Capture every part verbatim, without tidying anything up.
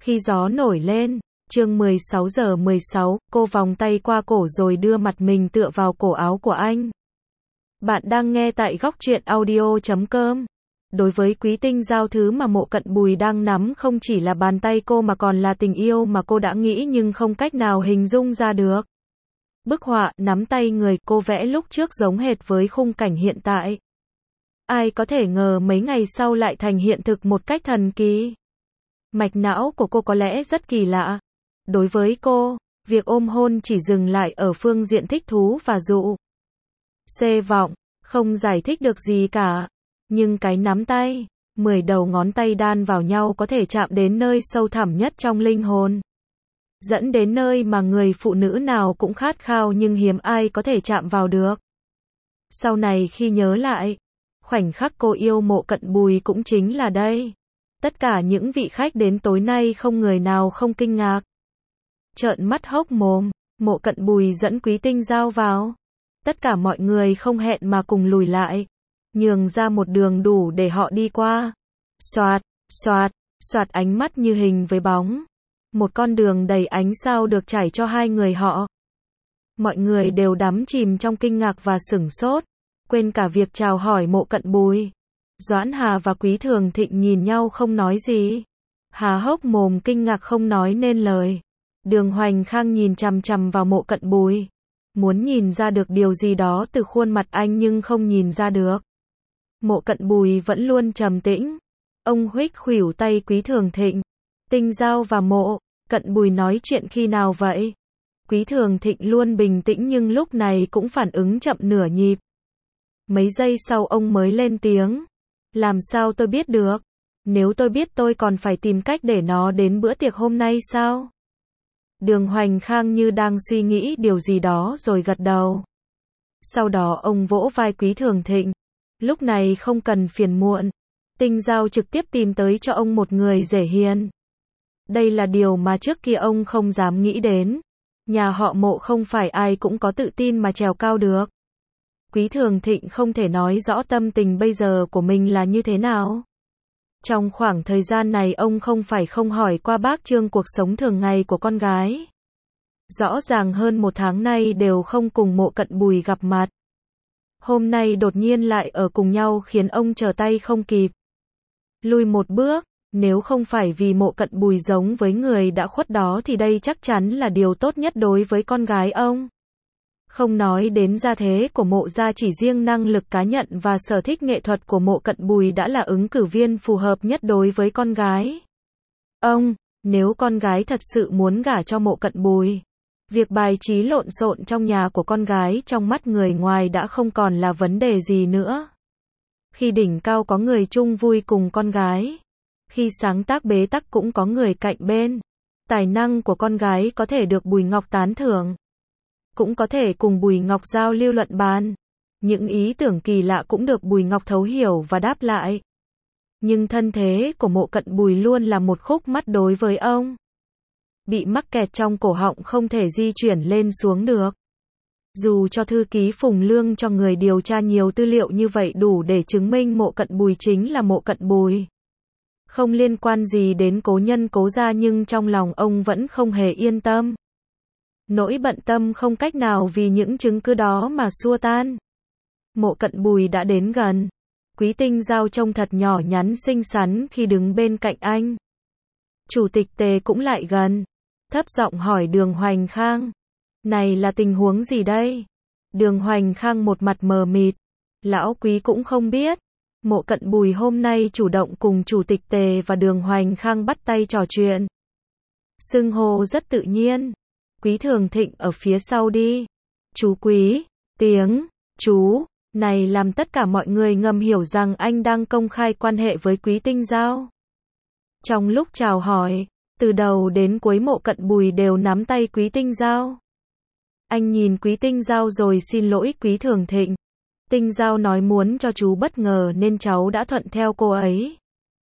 Khi gió nổi lên, chương mười sáu giờ mười sáu, cô vòng tay qua cổ rồi đưa mặt mình tựa vào cổ áo của anh. Bạn đang nghe tại góc truyện audio chấm com. Đối với Quý Tinh Giao, thứ mà Mộ Cận Bùi đang nắm không chỉ là bàn tay cô mà còn là tình yêu mà cô đã nghĩ nhưng không cách nào hình dung ra được. Bức họa nắm tay người cô vẽ lúc trước giống hệt với khung cảnh hiện tại. Ai có thể ngờ mấy ngày sau lại thành hiện thực một cách thần kỳ. Mạch não của cô có lẽ rất kỳ lạ. Đối với cô, việc ôm hôn chỉ dừng lại ở phương diện thích thú và dụ xê vọng, không giải thích được gì cả. Nhưng cái nắm tay, mười đầu ngón tay đan vào nhau có thể chạm đến nơi sâu thẳm nhất trong linh hồn. Dẫn đến nơi mà người phụ nữ nào cũng khát khao nhưng hiếm ai có thể chạm vào được. Sau này khi nhớ lại, khoảnh khắc cô yêu Mộ Cận Bùi cũng chính là đây. Tất cả những vị khách đến tối nay không người nào không kinh ngạc. Trợn mắt hốc mồm, Mộ Cận Bùi dẫn Quý Tinh Giao vào. Tất cả mọi người không hẹn mà cùng lùi lại, nhường ra một đường đủ để họ đi qua. Xoạt, xoạt, xoạt, ánh mắt như hình với bóng. Một con đường đầy ánh sao được trải cho hai người họ. Mọi người đều đắm chìm trong kinh ngạc và sửng sốt, quên cả việc chào hỏi Mộ Cận Bùi. Doãn Hà và Quý Thường Thịnh nhìn nhau không nói gì. Há hốc mồm kinh ngạc không nói nên lời. Đường Hoành Khang nhìn chằm chằm vào Mộ Cận Bùi, muốn nhìn ra được điều gì đó từ khuôn mặt anh nhưng không nhìn ra được. Mộ Cận Bùi vẫn luôn trầm tĩnh. Ông huých khuỷu tay Quý Thường Thịnh. Tinh Giao và Mộ Cận Bùi nói chuyện khi nào vậy? Quý Thường Thịnh luôn bình tĩnh nhưng lúc này cũng phản ứng chậm nửa nhịp. Mấy giây sau ông mới lên tiếng. Làm sao tôi biết được? Nếu tôi biết tôi còn phải tìm cách để nó đến bữa tiệc hôm nay sao? Đường Hoành Khang như đang suy nghĩ điều gì đó rồi gật đầu. Sau đó ông vỗ vai Quý Thường Thịnh. Lúc này không cần phiền muộn. Tinh Giao trực tiếp tìm tới cho ông một người dễ hiền. Đây là điều mà trước kia ông không dám nghĩ đến. Nhà họ Mộ không phải ai cũng có tự tin mà trèo cao được. Quý Thường Thịnh không thể nói rõ tâm tình bây giờ của mình là như thế nào. Trong khoảng thời gian này ông không phải không hỏi qua bác Trương cuộc sống thường ngày của con gái. Rõ ràng hơn một tháng nay đều không cùng Mộ Cận Bùi gặp mặt. Hôm nay đột nhiên lại ở cùng nhau khiến ông trở tay không kịp. Lùi một bước, nếu không phải vì Mộ Cận Bùi giống với người đã khuất đó thì đây chắc chắn là điều tốt nhất đối với con gái ông. Không nói đến gia thế của Mộ gia, chỉ riêng năng lực cá nhân và sở thích nghệ thuật của Mộ Cận Bùi đã là ứng cử viên phù hợp nhất đối với con gái ông. Nếu con gái thật sự muốn gả cho Mộ Cận Bùi, việc bài trí lộn xộn trong nhà của con gái trong mắt người ngoài đã không còn là vấn đề gì nữa. Khi đỉnh cao có người chung vui cùng con gái, khi sáng tác bế tắc cũng có người cạnh bên. Tài năng của con gái có thể được Bùi Ngọc tán thưởng, cũng có thể cùng Bùi Ngọc giao lưu luận bàn. Những ý tưởng kỳ lạ cũng được Bùi Ngọc thấu hiểu và đáp lại. Nhưng thân thế của Mộ Cận Bùi luôn là một khúc mắc đối với ông. Bị mắc kẹt trong cổ họng không thể di chuyển lên xuống được. Dù cho thư ký Phùng Lương cho người điều tra nhiều tư liệu như vậy đủ để chứng minh Mộ Cận Bùi chính là Mộ Cận Bùi, không liên quan gì đến cố nhân cố gia, nhưng trong lòng ông vẫn không hề yên tâm. Nỗi bận tâm không cách nào vì những chứng cứ đó mà xua tan. Mộ Cận Bùi đã đến gần. Quý Tinh Giao trông thật nhỏ nhắn xinh xắn khi đứng bên cạnh anh. Chủ tịch Tề cũng lại gần, thấp giọng hỏi Đường Hoành Khang. Này là tình huống gì đây? Đường Hoành Khang một mặt mờ mịt. Lão Quý cũng không biết. Mộ Cận Bùi hôm nay chủ động cùng Chủ tịch Tề và Đường Hoành Khang bắt tay trò chuyện. Xưng hô rất tự nhiên. Quý Thường Thịnh ở phía sau đi. Chú Quý, tiếng chú này làm tất cả mọi người ngầm hiểu rằng anh đang công khai quan hệ với Quý Tinh Giao. Trong lúc chào hỏi, từ đầu đến cuối Mộ Cận Bùi đều nắm tay Quý Tinh Giao. Anh nhìn Quý Tinh Giao rồi xin lỗi Quý Thường Thịnh. Tinh Giao nói muốn cho chú bất ngờ nên cháu đã thuận theo cô ấy.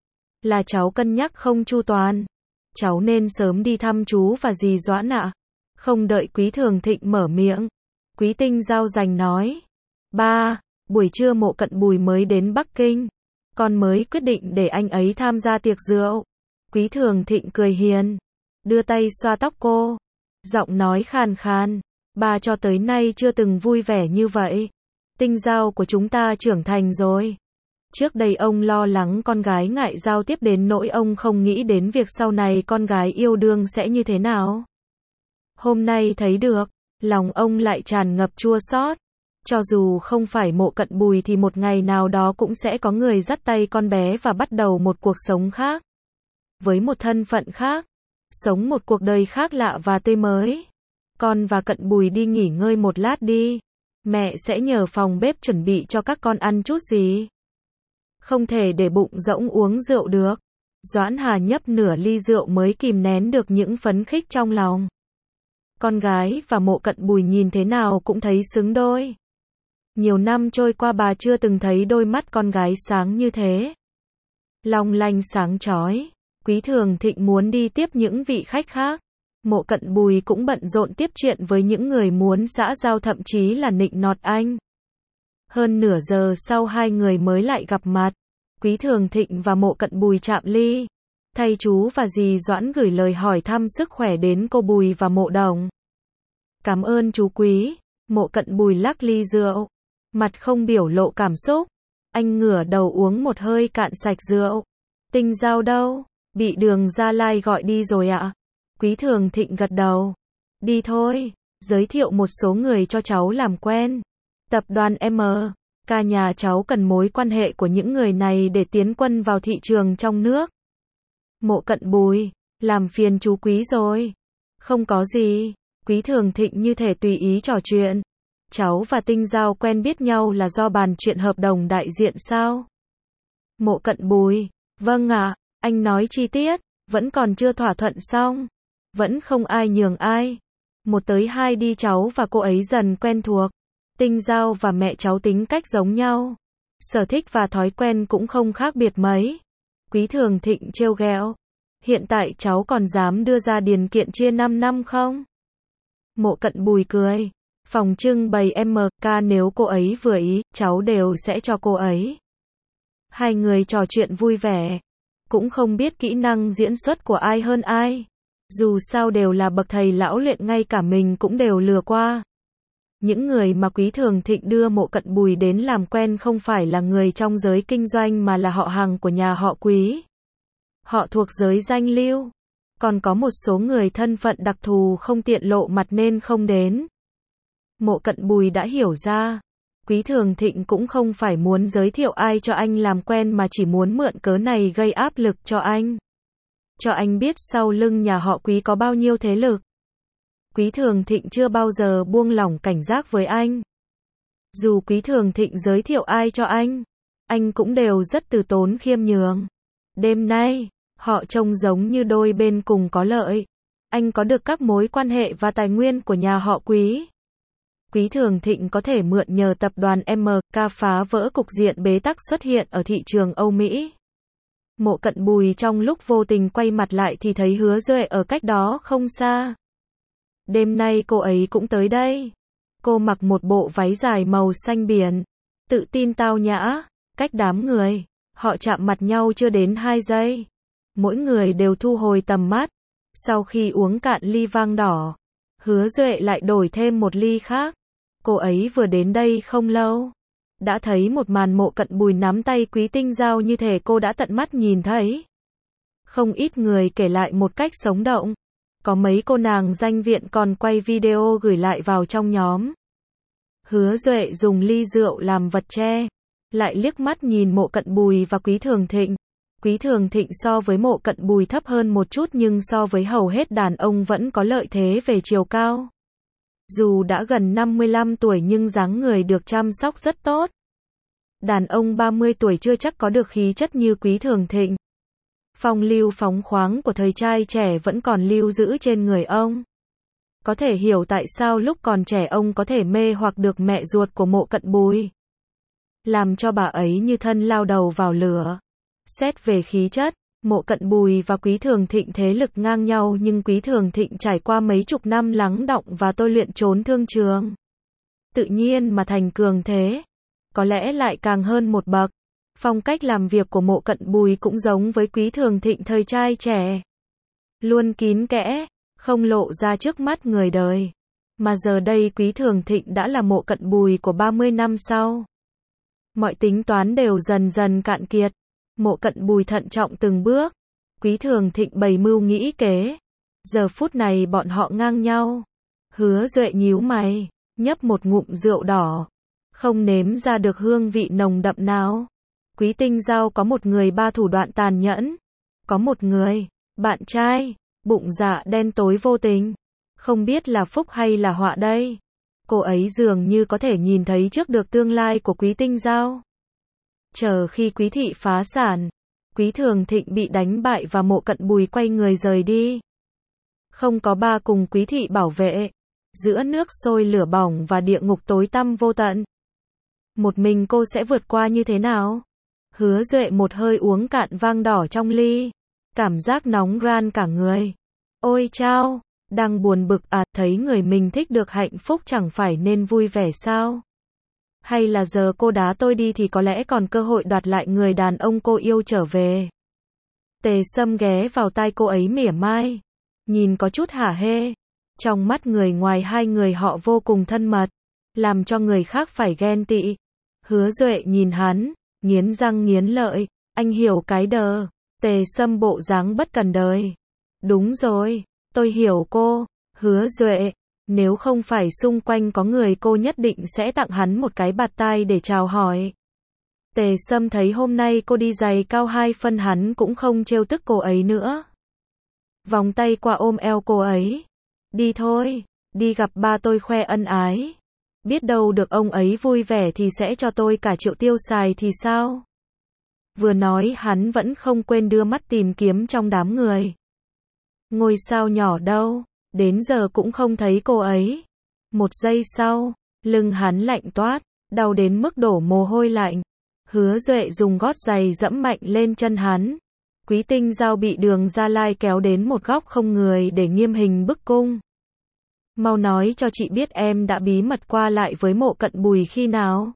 Là cháu cân nhắc không chu toàn. Cháu nên sớm đi thăm chú và dì Doãn ạ. Không đợi Quý Thường Thịnh mở miệng, Quý Tinh Giao giành nói. Ba, buổi trưa Mộ Cận Bùi mới đến Bắc Kinh. Con mới quyết định để anh ấy tham gia tiệc rượu. Quý Thường Thịnh cười hiền, đưa tay xoa tóc cô, giọng nói khàn khàn, bà cho tới nay chưa từng vui vẻ như vậy. Tinh Giao của chúng ta trưởng thành rồi. Trước đây ông lo lắng con gái ngại giao tiếp đến nỗi ông không nghĩ đến việc sau này con gái yêu đương sẽ như thế nào. Hôm nay thấy được, lòng ông lại tràn ngập chua xót. Cho dù không phải Mộ Cận Bùi thì một ngày nào đó cũng sẽ có người dắt tay con bé và bắt đầu một cuộc sống khác. Với một thân phận khác, sống một cuộc đời khác lạ và tươi mới. Con và Cận Bùi đi nghỉ ngơi một lát đi. Mẹ sẽ nhờ phòng bếp chuẩn bị cho các con ăn chút gì. Không thể để bụng rỗng uống rượu được. Doãn Hà nhấp nửa ly rượu mới kìm nén được những phấn khích trong lòng. Con gái và Mộ Cận Bùi nhìn thế nào cũng thấy xứng đôi. Nhiều năm trôi qua bà chưa từng thấy đôi mắt con gái sáng như thế. Long lanh sáng chói. Quý Thường Thịnh muốn đi tiếp những vị khách khác. Mộ Cận Bùi cũng bận rộn tiếp chuyện với những người muốn xã giao, thậm chí là nịnh nọt anh. Hơn nửa giờ sau hai người mới lại gặp mặt. Quý Thường Thịnh và Mộ Cận Bùi chạm ly. Thay chú và dì Doãn gửi lời hỏi thăm sức khỏe đến cô Bùi và Mộ Đồng. Cảm ơn chú Quý. Mộ Cận Bùi lắc ly rượu, mặt không biểu lộ cảm xúc. Anh ngửa đầu uống một hơi cạn sạch rượu. Tinh Giao đâu? Bị Đường Gia Lai gọi đi rồi ạ? Quý Thường Thịnh gật đầu. Đi thôi, giới thiệu một số người cho cháu làm quen. Tập đoàn em ca nhà cháu cần mối quan hệ của những người này để tiến quân vào thị trường trong nước. Mộ Cận Bùi, làm phiền chú Quý rồi. Không có gì. Quý Thường Thịnh như thể tùy ý trò chuyện. Cháu và Tinh Giao quen biết nhau là do bàn chuyện hợp đồng đại diện sao? Mộ Cận Bùi, vâng ạ, anh nói chi tiết, vẫn còn chưa thỏa thuận xong. Vẫn không ai nhường ai. Một tới hai đi cháu và cô ấy dần quen thuộc. Tinh Giao và mẹ cháu tính cách giống nhau. Sở thích và thói quen cũng không khác biệt mấy. Quý Thường Thịnh trêu ghẹo. Hiện tại cháu còn dám đưa ra điền kiện chia năm năm không? Mộ Cận Bùi cười. Phòng trưng bày em ca nếu cô ấy vừa ý, cháu đều sẽ cho cô ấy. Hai người trò chuyện vui vẻ. Cũng không biết kỹ năng diễn xuất của ai hơn ai. Dù sao đều là bậc thầy lão luyện, ngay cả mình cũng đều lừa qua. Những người mà Quý Thường Thịnh đưa Mộ Cận Bùi đến làm quen không phải là người trong giới kinh doanh mà là họ hàng của nhà họ Quý. Họ thuộc giới danh lưu. Còn có một số người thân phận đặc thù không tiện lộ mặt nên không đến. Mộ Cận Bùi đã hiểu ra. Quý Thường Thịnh cũng không phải muốn giới thiệu ai cho anh làm quen mà chỉ muốn mượn cớ này gây áp lực cho anh. Cho anh biết sau lưng nhà họ Quý có bao nhiêu thế lực. Quý Thường Thịnh chưa bao giờ buông lỏng cảnh giác với anh. Dù Quý Thường Thịnh giới thiệu ai cho anh, anh cũng đều rất từ tốn khiêm nhường. Đêm nay, họ trông giống như đôi bên cùng có lợi. Anh có được các mối quan hệ và tài nguyên của nhà họ Quý. Quý Thường Thịnh có thể mượn nhờ tập đoàn em ca phá vỡ cục diện bế tắc xuất hiện ở thị trường Âu Mỹ. Mộ Cận Bùi trong lúc vô tình quay mặt lại thì thấy Hứa Duệ ở cách đó không xa. Đêm nay cô ấy cũng tới đây. Cô mặc một bộ váy dài màu xanh biển, tự tin tao nhã, cách đám người, họ chạm mặt nhau chưa đến hai giây. Mỗi người đều thu hồi tầm mắt. Sau khi uống cạn ly vang đỏ, Hứa Duệ lại đổi thêm một ly khác. Cô ấy vừa đến đây không lâu, đã thấy một màn Mộ Cận Bùi nắm tay Quý Tinh Giao như thể cô đã tận mắt nhìn thấy. Không ít người kể lại một cách sống động. Có mấy cô nàng danh viện còn quay video gửi lại vào trong nhóm. Hứa Duệ dùng ly rượu làm vật che, lại liếc mắt nhìn Mộ Cận Bùi và Quý Thường Thịnh. Quý Thường Thịnh so với Mộ Cận Bùi thấp hơn một chút nhưng so với hầu hết đàn ông vẫn có lợi thế về chiều cao. Dù đã gần năm mươi lăm tuổi nhưng dáng người được chăm sóc rất tốt. Đàn ông ba mươi tuổi chưa chắc có được khí chất như Quý Thường Thịnh. Phong lưu phóng khoáng của thời trai trẻ vẫn còn lưu giữ trên người ông. Có thể hiểu tại sao lúc còn trẻ ông có thể mê hoặc được mẹ ruột của Mộ Cận Bùi. Làm cho bà ấy như thân lao đầu vào lửa. Xét về khí chất, Mộ Cận Bùi và Quý Thường Thịnh thế lực ngang nhau nhưng Quý Thường Thịnh trải qua mấy chục năm lắng đọng và tôi luyện trốn thương trường. Tự nhiên mà thành cường thế. Có lẽ lại càng hơn một bậc. Phong cách làm việc của Mộ Cận Bùi cũng giống với Quý Thường Thịnh thời trai trẻ. Luôn kín kẽ, không lộ ra trước mắt người đời. Mà giờ đây Quý Thường Thịnh đã là Mộ Cận Bùi của ba mươi năm sau. Mọi tính toán đều dần dần cạn kiệt. Mộ Cận Bùi thận trọng từng bước. Quý Thường Thịnh bày mưu nghĩ kế. Giờ phút này bọn họ ngang nhau. Hứa Duệ nhíu mày, nhấp một ngụm rượu đỏ. Không nếm ra được hương vị nồng đậm nào. Quý Tinh Giao có một người ba thủ đoạn tàn nhẫn. Có một người, bạn trai, bụng dạ đen tối vô tình. Không biết là phúc hay là họa đây. Cô ấy dường như có thể nhìn thấy trước được tương lai của Quý Tinh Giao. Chờ khi Quý thị phá sản, Quý Thường Thịnh bị đánh bại và Mộ Cận Bùi quay người rời đi. Không có ba cùng Quý thị bảo vệ. Giữa nước sôi lửa bỏng và địa ngục tối tăm vô tận. Một mình cô sẽ vượt qua như thế nào? Hứa Duệ một hơi uống cạn vang đỏ trong ly. Cảm giác nóng ran cả người. Ôi chao, đang buồn bực à, thấy người mình thích được hạnh phúc chẳng phải nên vui vẻ sao? Hay là giờ cô đá tôi đi thì có lẽ còn cơ hội đoạt lại người đàn ông cô yêu trở về. Tề Sâm ghé vào tai cô ấy mỉa mai. Nhìn có chút hả hê. Trong mắt người ngoài hai người họ vô cùng thân mật. Làm cho người khác phải ghen tị. Hứa Duệ nhìn hắn, nghiến răng nghiến lợi. Anh hiểu cái đờ. Tề Sâm bộ dáng bất cần đời. Đúng rồi, tôi hiểu cô. Hứa Duệ, nếu không phải xung quanh có người cô nhất định sẽ tặng hắn một cái bạt tai để chào hỏi. Tề Sâm thấy hôm nay cô đi giày cao hai phân hắn cũng không trêu tức cô ấy nữa. Vòng tay qua ôm eo cô ấy. Đi thôi, đi gặp ba tôi khoe ân ái. Biết đâu được ông ấy vui vẻ thì sẽ cho tôi cả triệu tiêu xài thì sao? Vừa nói hắn vẫn không quên đưa mắt tìm kiếm trong đám người. Ngôi sao nhỏ đâu, đến giờ cũng không thấy cô ấy. Một giây sau, lưng hắn lạnh toát, đau đến mức đổ mồ hôi lạnh. Hứa Duệ dùng gót giày dẫm mạnh lên chân hắn. Quý Tinh Giao bị Đường Gia Lai kéo đến một góc không người để nghiêm hình bức cung. Mau nói cho chị biết em đã bí mật qua lại với Mộ Cận Bùi khi nào?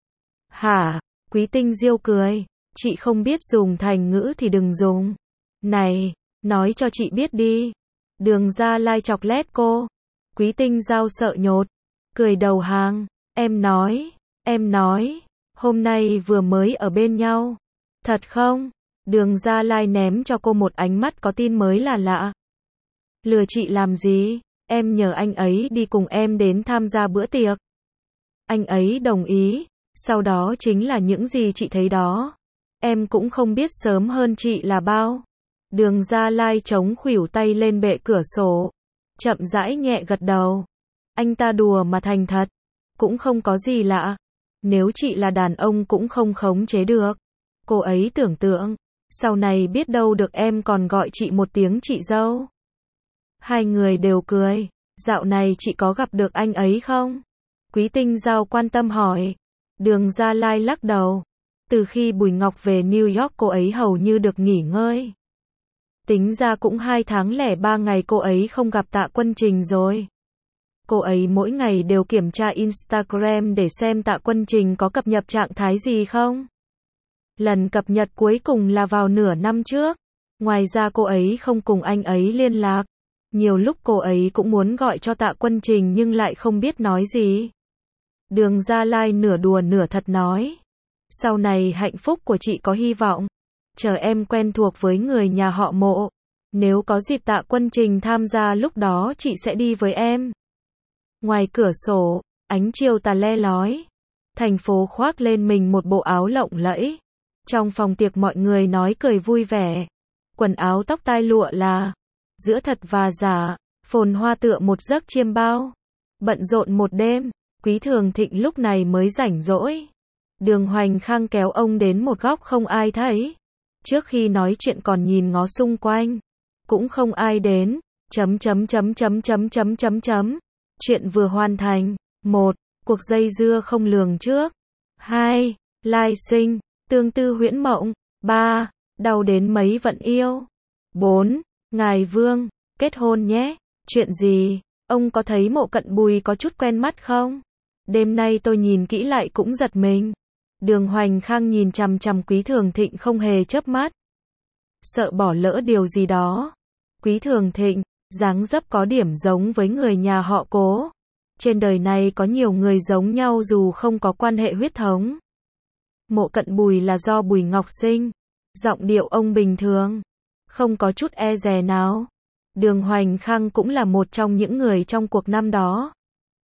Hả? Quý Tinh Diêu cười. Chị không biết dùng thành ngữ thì đừng dùng. Này, nói cho chị biết đi. Đường Gia Lai chọc lét cô. Quý Tinh Giao sợ nhột. Cười đầu hàng. Em nói, em nói. Hôm nay vừa mới ở bên nhau. Thật không? Đường Gia Lai ném cho cô một ánh mắt có tin mới là lạ. Lừa chị làm gì? Em nhờ anh ấy đi cùng em đến tham gia bữa tiệc. Anh ấy đồng ý. Sau đó chính là những gì chị thấy đó. Em cũng không biết sớm hơn chị là bao. Đường Gia Lai chống khuỷu tay lên bệ cửa sổ. Chậm rãi nhẹ gật đầu. Anh ta đùa mà thành thật. Cũng không có gì lạ. Nếu chị là đàn ông cũng không khống chế được. Cô ấy tưởng tượng. Sau này biết đâu được em còn gọi chị một tiếng chị dâu. Hai người đều cười. Dạo này chị có gặp được anh ấy không? Quý Tinh Giao quan tâm hỏi. Đường Gia Lai lắc đầu. Từ khi Bùi Ngọc về New York cô ấy hầu như được nghỉ ngơi. Tính ra cũng hai tháng lẻ ba ngày cô ấy không gặp Tạ Quân Trình rồi. Cô ấy mỗi ngày đều kiểm tra Instagram để xem Tạ Quân Trình có cập nhật trạng thái gì không. Lần cập nhật cuối cùng là vào nửa năm trước. Ngoài ra cô ấy không cùng anh ấy liên lạc. Nhiều lúc cô ấy cũng muốn gọi cho Tạ Quân Trình nhưng lại không biết nói gì. Đường Gia Lai nửa đùa nửa thật nói. Sau này hạnh phúc của chị có hy vọng. Chờ em quen thuộc với người nhà họ Mộ. Nếu có dịp Tạ Quân Trình tham gia lúc đó chị sẽ đi với em. Ngoài cửa sổ, ánh chiều tà le lói. Thành phố khoác lên mình một bộ áo lộng lẫy. Trong phòng tiệc mọi người nói cười vui vẻ. Quần áo tóc tai lụa là giữa thật và giả, phồn hoa tựa một giấc chiêm bao. Bận rộn một đêm, Quý Thường Thịnh lúc này mới rảnh rỗi. Đường Hoành Khang kéo ông đến một góc không ai thấy. Trước khi nói chuyện còn nhìn ngó xung quanh. Cũng không ai đến. Chấm chấm chấm chấm chấm chấm chấm chấm. Chuyện vừa hoàn thành. Một. Cuộc dây dưa không lường trước. Hai. Lai sinh. Tương tư huyễn mộng. Ba. Đau đến mấy vẫn yêu. Bốn. Ngài Vương. Kết hôn nhé. Chuyện gì? Ông có thấy Mộ Cận Bùi có chút quen mắt không? Đêm nay tôi nhìn kỹ lại cũng giật mình. Đường Hoành Khang nhìn chằm chằm Quý Thường Thịnh không hề chớp mắt. Sợ bỏ lỡ điều gì đó. Quý Thường Thịnh, dáng dấp có điểm giống với người nhà họ Cố. Trên đời này có nhiều người giống nhau dù không có quan hệ huyết thống. Mộ Cận Bùi là do Bùi Ngọc sinh. Giọng điệu ông bình thường, không có chút e dè nào. Đường Hoành Khang cũng là một trong những người trong cuộc năm đó.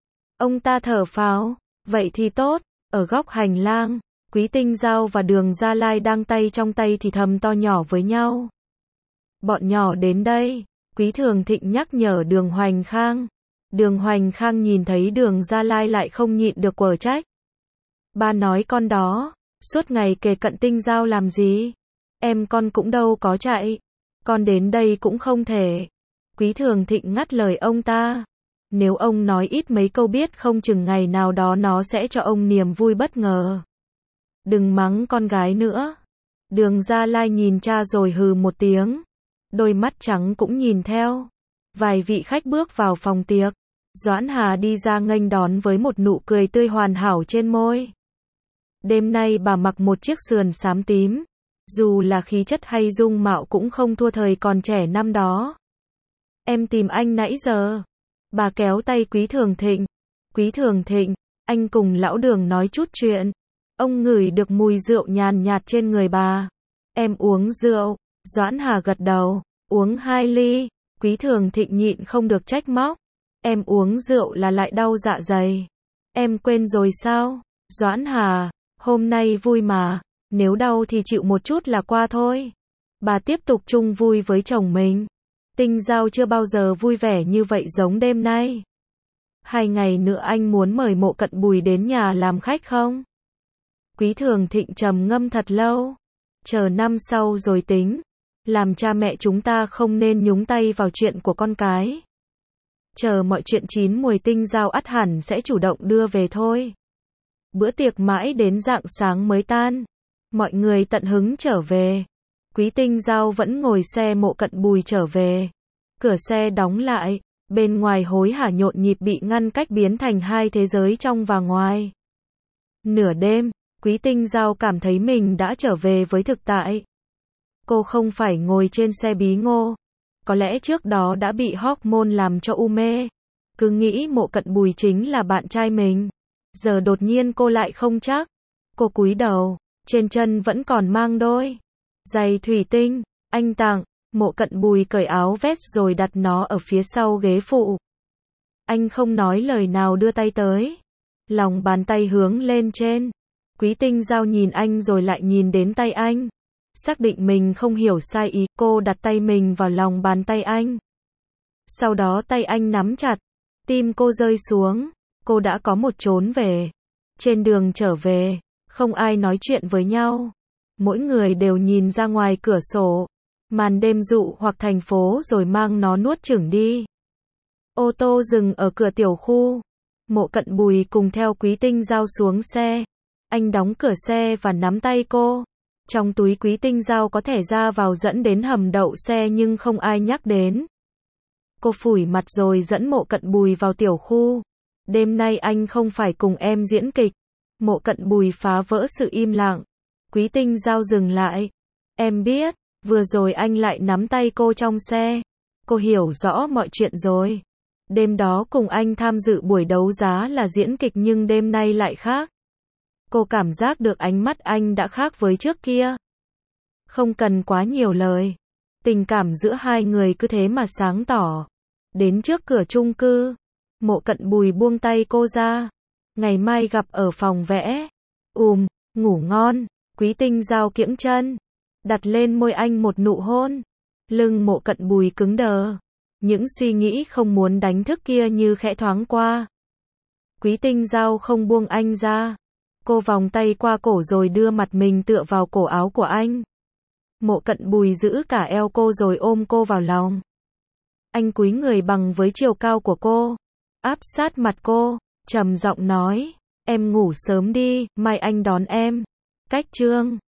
Ông ta thở phào, vậy thì tốt. Ở góc hành lang, Quý Tinh Giao và Đường Gia Lai đang tay trong tay thì thầm to nhỏ với nhau. Bọn nhỏ đến đây, Quý Thường Thịnh nhắc nhở Đường Hoành Khang. Đường Hoành Khang nhìn thấy Đường Gia Lai lại không nhịn được quở trách. Ba nói con đó, suốt ngày kề cận Tinh Giao làm gì? Em con cũng đâu có chạy. Con đến đây cũng không thể. Quý Thường Thịnh ngắt lời ông ta. Nếu ông nói ít mấy câu biết không chừng ngày nào đó nó sẽ cho ông niềm vui bất ngờ. Đừng mắng con gái nữa. Đường Gia Lai nhìn cha rồi hừ một tiếng. Đôi mắt trắng cũng nhìn theo. Vài vị khách bước vào phòng tiệc. Doãn Hà đi ra nghênh đón với một nụ cười tươi hoàn hảo trên môi. Đêm nay bà mặc một chiếc sườn xám tím. Dù là khí chất hay dung mạo cũng không thua thời còn trẻ năm đó. Em tìm anh nãy giờ. Bà kéo tay Quý Thường Thịnh. Quý Thường Thịnh, anh cùng lão Đường nói chút chuyện. Ông ngửi được mùi rượu nhàn nhạt trên người bà. Em uống rượu. Doãn Hà gật đầu. Uống hai ly. Quý Thường Thịnh nhịn không được trách móc. Em uống rượu là lại đau dạ dày. Em quên rồi sao? Doãn Hà, hôm nay vui mà. Nếu đau thì chịu một chút là qua thôi. Bà tiếp tục chung vui với chồng mình. Tinh Giao chưa bao giờ vui vẻ như vậy giống đêm nay. Hai ngày nữa anh muốn mời Mộ Cận Bùi đến nhà làm khách không? Quý Thường Thịnh trầm ngâm thật lâu. Chờ năm sau rồi tính. Làm cha mẹ chúng ta không nên nhúng tay vào chuyện của con cái. Chờ mọi chuyện chín mùi Tinh Giao ắt hẳn sẽ chủ động đưa về thôi. Bữa tiệc mãi đến rạng sáng mới tan. Mọi người tận hứng trở về. Quý Tinh Giao vẫn ngồi xe Mộ Cận Bùi trở về. Cửa xe đóng lại. Bên ngoài hối hả nhộn nhịp bị ngăn cách biến thành hai thế giới trong và ngoài. Nửa đêm, Quý Tinh Giao cảm thấy mình đã trở về với thực tại. Cô không phải ngồi trên xe bí ngô. Có lẽ trước đó đã bị hormone làm cho u mê. Cứ nghĩ Mộ Cận Bùi chính là bạn trai mình. Giờ đột nhiên cô lại không chắc. Cô cúi đầu, trên chân vẫn còn mang đôi giày thủy tinh, anh tặng. Mộ Cận Bùi cởi áo vest rồi đặt nó ở phía sau ghế phụ. Anh không nói lời nào đưa tay tới. Lòng bàn tay hướng lên trên. Quý Tinh Giao nhìn anh rồi lại nhìn đến tay anh. Xác định mình không hiểu sai ý, cô đặt tay mình vào lòng bàn tay anh. Sau đó tay anh nắm chặt. Tim cô rơi xuống. Cô đã có một chốn về. Trên đường trở về, không ai nói chuyện với nhau. Mỗi người đều nhìn ra ngoài cửa sổ. Màn đêm dụ hoặc thành phố rồi mang nó nuốt chửng đi. Ô tô dừng ở cửa tiểu khu. Mộ Cận Bùi cùng theo Quý Tinh Giao xuống xe. Anh đóng cửa xe và nắm tay cô. Trong túi Quý Tinh Giao có thẻ ra vào dẫn đến hầm đậu xe nhưng không ai nhắc đến. Cô phủi mặt rồi dẫn Mộ Cận Bùi vào tiểu khu. Đêm nay anh không phải cùng em diễn kịch. Mộ Cận Bùi phá vỡ sự im lặng. Quý Tinh Giao dừng lại. Em biết, vừa rồi anh lại nắm tay cô trong xe. Cô hiểu rõ mọi chuyện rồi. Đêm đó cùng anh tham dự buổi đấu giá là diễn kịch nhưng đêm nay lại khác. Cô cảm giác được ánh mắt anh đã khác với trước kia. Không cần quá nhiều lời. Tình cảm giữa hai người cứ thế mà sáng tỏ. Đến trước cửa chung cư. Mộ Cận Bùi buông tay cô ra. Ngày mai gặp ở phòng vẽ. Ùm, ngủ ngon. Quý Tinh Giao kiễng chân. Đặt lên môi anh một nụ hôn. Lưng Mộ Cận Bùi cứng đờ. Những suy nghĩ không muốn đánh thức kia như khẽ thoáng qua. Quý Tinh Giao không buông anh ra. Cô vòng tay qua cổ rồi đưa mặt mình tựa vào cổ áo của anh. Mộ Cận Bùi giữ cả eo cô rồi ôm cô vào lòng. Anh cúi người bằng với chiều cao của cô. Áp sát mặt cô, trầm giọng nói. Em ngủ sớm đi, mai anh đón em. Cách chương